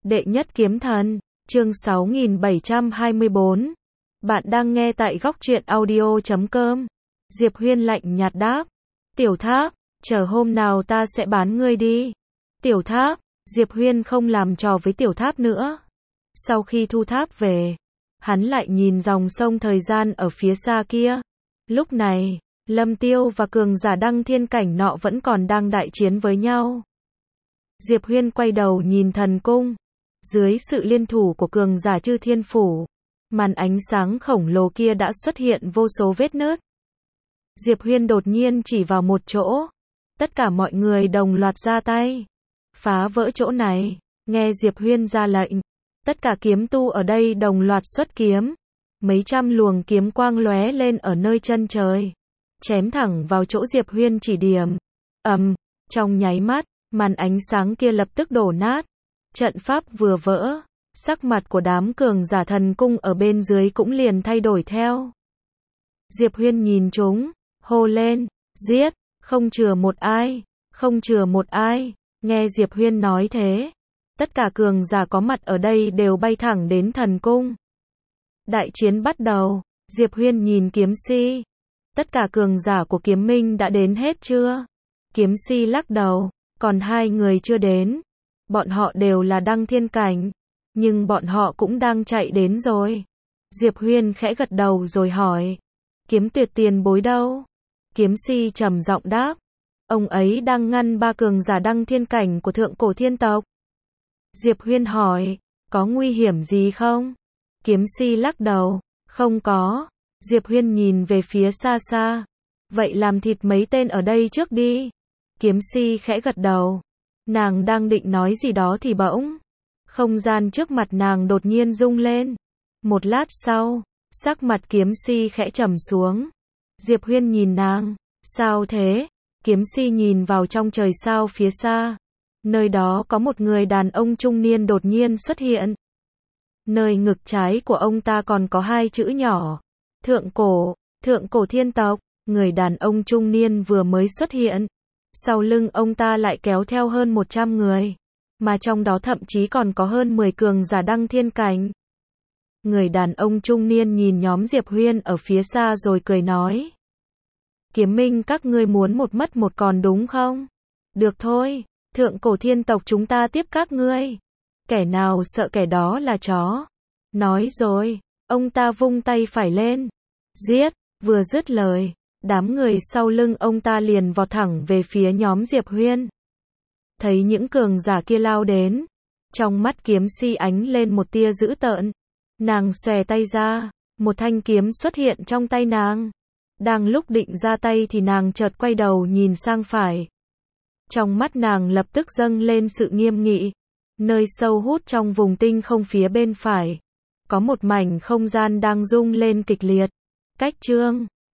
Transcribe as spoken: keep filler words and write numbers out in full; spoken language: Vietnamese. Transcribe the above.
Đệ nhất kiếm thần, chương sáu nghìn bảy trăm hai mươi bốn. Bạn đang nghe tại góc truyện audio chấm com. Diệp Huyên lạnh nhạt đáp. Tiểu Tháp, chờ hôm nào ta sẽ bán ngươi đi. Tiểu Tháp, Diệp Huyên không làm trò với Tiểu Tháp nữa. Sau khi thu tháp về, hắn lại nhìn dòng sông thời gian ở phía xa kia. Lúc này, Lâm Tiêu và cường giả đăng thiên cảnh nọ vẫn còn đang đại chiến với nhau. Diệp Huyên quay đầu nhìn thần cung. Dưới sự liên thủ của cường giả Chư Thiên Phủ, màn ánh sáng khổng lồ kia đã xuất hiện vô số vết nứt. Diệp Huyên đột nhiên chỉ vào một chỗ. Tất cả mọi người đồng loạt ra tay. Phá vỡ chỗ này. Nghe Diệp Huyên ra lệnh, tất cả kiếm tu ở đây đồng loạt xuất kiếm. Mấy trăm luồng kiếm quang lóe lên ở nơi chân trời, chém thẳng vào chỗ Diệp Huyên chỉ điểm. Ầm, trong nháy mắt, màn ánh sáng kia lập tức đổ nát. Trận pháp vừa vỡ, sắc mặt của đám cường giả thần cung ở bên dưới cũng liền thay đổi theo. Diệp Huyên nhìn chúng, hô lên, giết, không chừa một ai, không chừa một ai. Nghe Diệp Huyên nói thế, tất cả cường giả có mặt ở đây đều bay thẳng đến thần cung. Đại chiến bắt đầu. Diệp Huyên nhìn Kiếm Si. Tất cả cường giả của Kiếm Minh đã đến hết chưa? Kiếm Si lắc đầu, còn hai người chưa đến. Bọn họ đều là đăng thiên cảnh, nhưng bọn họ cũng đang chạy đến rồi. Diệp Huyên khẽ gật đầu rồi hỏi, Kiếm Tuyệt tiền bối đâu? Kiếm Si trầm giọng đáp, ông ấy đang ngăn ba cường giả đăng thiên cảnh của thượng cổ thiên tộc. Diệp Huyên hỏi, có nguy hiểm gì không? Kiếm Si lắc đầu, không có. Diệp Huyên nhìn về phía xa xa, vậy làm thịt mấy tên ở đây trước đi. Kiếm Si khẽ gật đầu. Nàng đang định nói gì đó thì bỗng, không gian trước mặt nàng đột nhiên rung lên. Một lát sau, sắc mặt Kiếm Si khẽ trầm xuống. Diệp Huyên nhìn nàng, sao thế? Kiếm Si nhìn vào trong trời sao phía xa. Nơi đó có một người đàn ông trung niên đột nhiên xuất hiện. Nơi ngực trái của ông ta còn có hai chữ nhỏ. Thượng cổ, thượng cổ thiên tộc. Người đàn ông trung niên vừa mới xuất hiện. Sau lưng ông ta lại kéo theo hơn một trăm người. Mà trong đó thậm chí còn có hơn mười cường giả đăng thiên cảnh. Người đàn ông trung niên nhìn nhóm Diệp Huyên ở phía xa rồi cười nói. Kiếm Minh các ngươi muốn một mất một còn đúng không? Được thôi, thượng cổ thiên tộc chúng ta tiếp các ngươi. Kẻ nào sợ kẻ đó là chó. Nói rồi, ông ta vung tay phải lên. Giết, vừa dứt lời, đám người sau lưng ông ta liền vọt thẳng về phía nhóm Diệp Huyên. Thấy những cường giả kia lao đến, trong mắt Kiếm Si ánh lên một tia dữ tợn. Nàng xòe tay ra, một thanh kiếm xuất hiện trong tay nàng. Đang lúc định ra tay thì nàng chợt quay đầu nhìn sang phải. Trong mắt nàng lập tức dâng lên sự nghiêm nghị. Nơi sâu hút trong vùng tinh không phía bên phải, có một mảnh không gian đang rung lên kịch liệt. Cách chương